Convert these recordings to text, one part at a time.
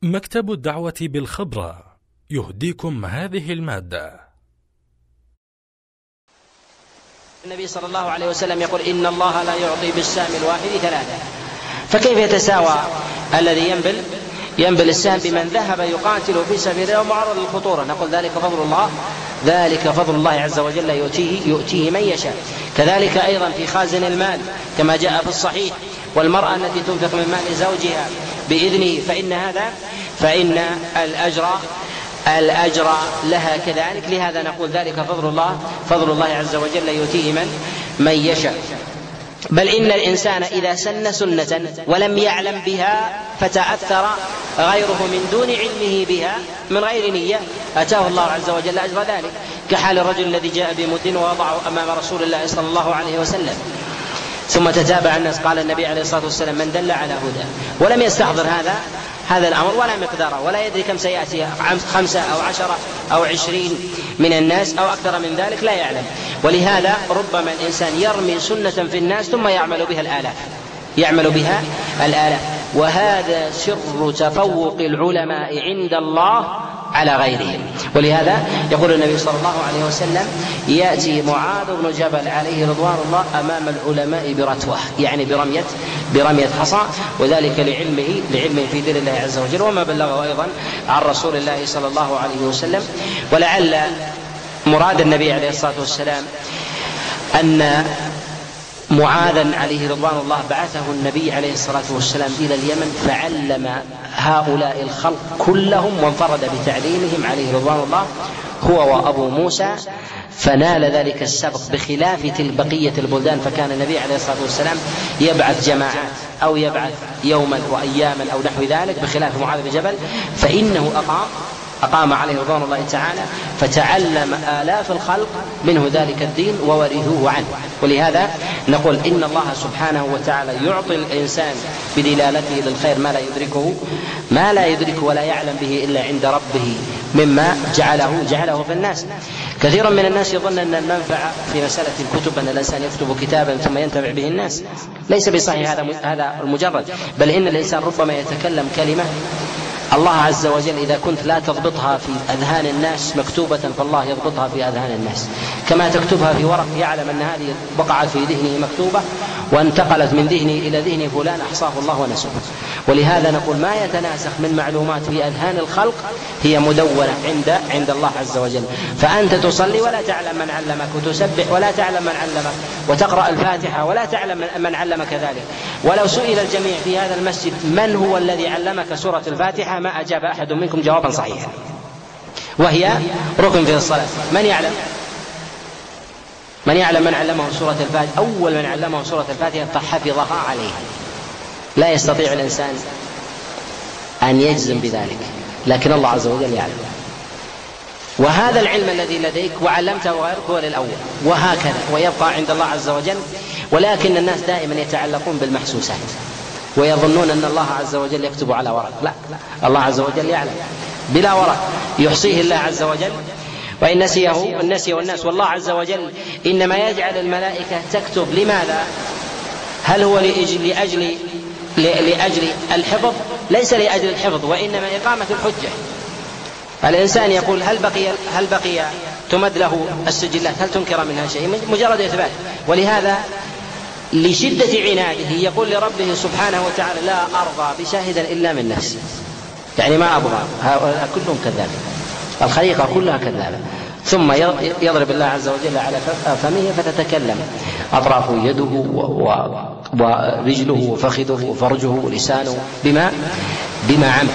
مكتب الدعوة بالخبرة يهديكم هذه المادة. النبي صلى الله عليه وسلم يقول: إن الله لا يعطي بالسهم الواحد ثلاثة. فكيف يتساوى الذي ينبل السهم بمن ذهب يقاتل في سبيل الله ومعرض للخطورة؟ نقول: ذلك فضل الله عز وجل يؤتيه من يشاء. كذلك أيضا في خازن المال كما جاء في الصحيح: والمرأة التي تنفق من مال زوجها بإذنه فإن الأجر لها كذلك. لهذا نقول: ذلك فضل الله عز وجل يؤتيه من يشاء. بل إن الإنسان إذا سن سنة ولم يعلم بها فتأثر غيره من دون علمه بها من غير نية، أتاه الله عز وجل أجر ذلك، كحال الرجل الذي جاء بمد ووضعه أمام رسول الله صلى الله عليه وسلم، ثم تتابع الناس. قال النبي عليه الصلاة والسلام: من دل على هدى، ولم يستحضر هذا الأمر ولا مقداره، ولا يدري كم سيأتي 5 أو 10 أو 20 من الناس أو أكثر من ذلك، لا يعلم. ولهذا ربما الإنسان يرمي سنة في الناس ثم يعمل بها الآلاف. وهذا سر تفوق العلماء عند الله على غيرهم. ولهذا يقول النبي صلى الله عليه وسلم: يأتي معاذ بن جبل عليه رضوان الله أمام العلماء برتوة، يعني برمية حصى، وذلك لعلمه في دين الله عز وجل وما بلغه أيضا عن رسول الله صلى الله عليه وسلم. ولعل مراد النبي عليه الصلاة والسلام أن معاذا عليه رضوان الله بعثه النبي عليه الصلاة والسلام إلى اليمن فعلم هؤلاء الخلق كلهم، وانفرد بتعليمهم عليه رضوان الله هو وأبو موسى، فنال ذلك السبق بخلاف بقية البلدان. فكان النبي عليه الصلاة والسلام يبعث جماعات أو يبعث يوما وأياما أو نحو ذلك، بخلاف معاذ بن جبل فإنه أقام عليه رضوان الله تعالى فتعلم آلاف الخلق منه ذلك الدين وورثوه عنه. ولهذا نقول: إن الله سبحانه وتعالى يعطي الإنسان بدلالته للخير ما لا يدركه ولا يعلم به إلا عند ربه مما جعله في الناس. كثير من الناس يظن أن المنفعة في مسألة الكتب أن الإنسان يكتب كتابا ثم ينتفع به الناس، ليس بصحيح هذا المجرد، بل إن الإنسان ربما يتكلم كلمة الله عز وجل إذا كنت لا تضبطها في أذهان الناس مكتوبة فالله يضبطها في أذهان الناس، كما تكتبها في ورق يعلم أن هذه وقعت في ذهنه مكتوبة وانتقلت من ذهني إلى ذهن فلان أحصاه الله ونسوه. ولهذا نقول: ما يتناسخ من معلومات في أذهان الخلق هي مدونة عند الله عز وجل. فأنت تصلي ولا تعلم من علمك، وتسبح ولا تعلم من علمك، وتقرأ الفاتحة ولا تعلم من علمك ذلك. ولو سئل الجميع في هذا المسجد: من هو الذي علمك سورة الفاتحة؟ ما أجاب أحد منكم جوابا صحيحا، وهي ركن في الصلاة. من يعلم من علمه سورة الفاتحة؟ أول من علمه سورة الفاتحة فحفظها عليه. لا يستطيع الإنسان أن يجزم بذلك، لكن الله عز وجل يعلم. وهذا العلم الذي لديك وعلمته غيرك هو للأول، وهكذا ويبقى عند الله عز وجل. ولكن الناس دائما يتعلقون بالمحسوسات ويظنون أن الله عز وجل يكتب على ورق. لا، الله عز وجل يعلم بلا ورق، يحصيه الله عز وجل، وإن نسيه الناس. والله عز وجل إنما يجعل الملائكة تكتب. لماذا؟ هل هو لأجل الحفظ؟ ليس لأجل الحفظ، وإنما إقامة الحجة. الإنسان يقول: هل بقي تمد له السجلات، هل تنكر منها شيء؟ مجرد إثبات. ولهذا لشدة عناده يقول لربه سبحانه وتعالى: لا أرضى بشاهدا إلا من نفسي، يعني ما أبغى، هؤلاء كلهم كذابين، الخليقة كلها كذابة. ثم يضرب الله عز وجل على فمه فتتكلم أطراف يده ورجله وفخذه وفرجه ولسانه بما عمل.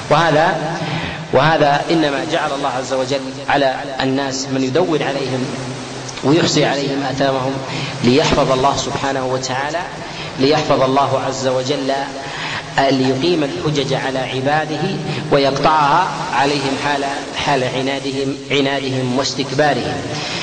وهذا إنما جعل الله عز وجل على الناس من يدون عليهم ويحصي عليهم آثامهم ليحفظ الله سبحانه وتعالى، ليحفظ الله عز وجل، ليقيم الحجج على عباده ويقطعها عليهم حال عنادهم واستكبارهم.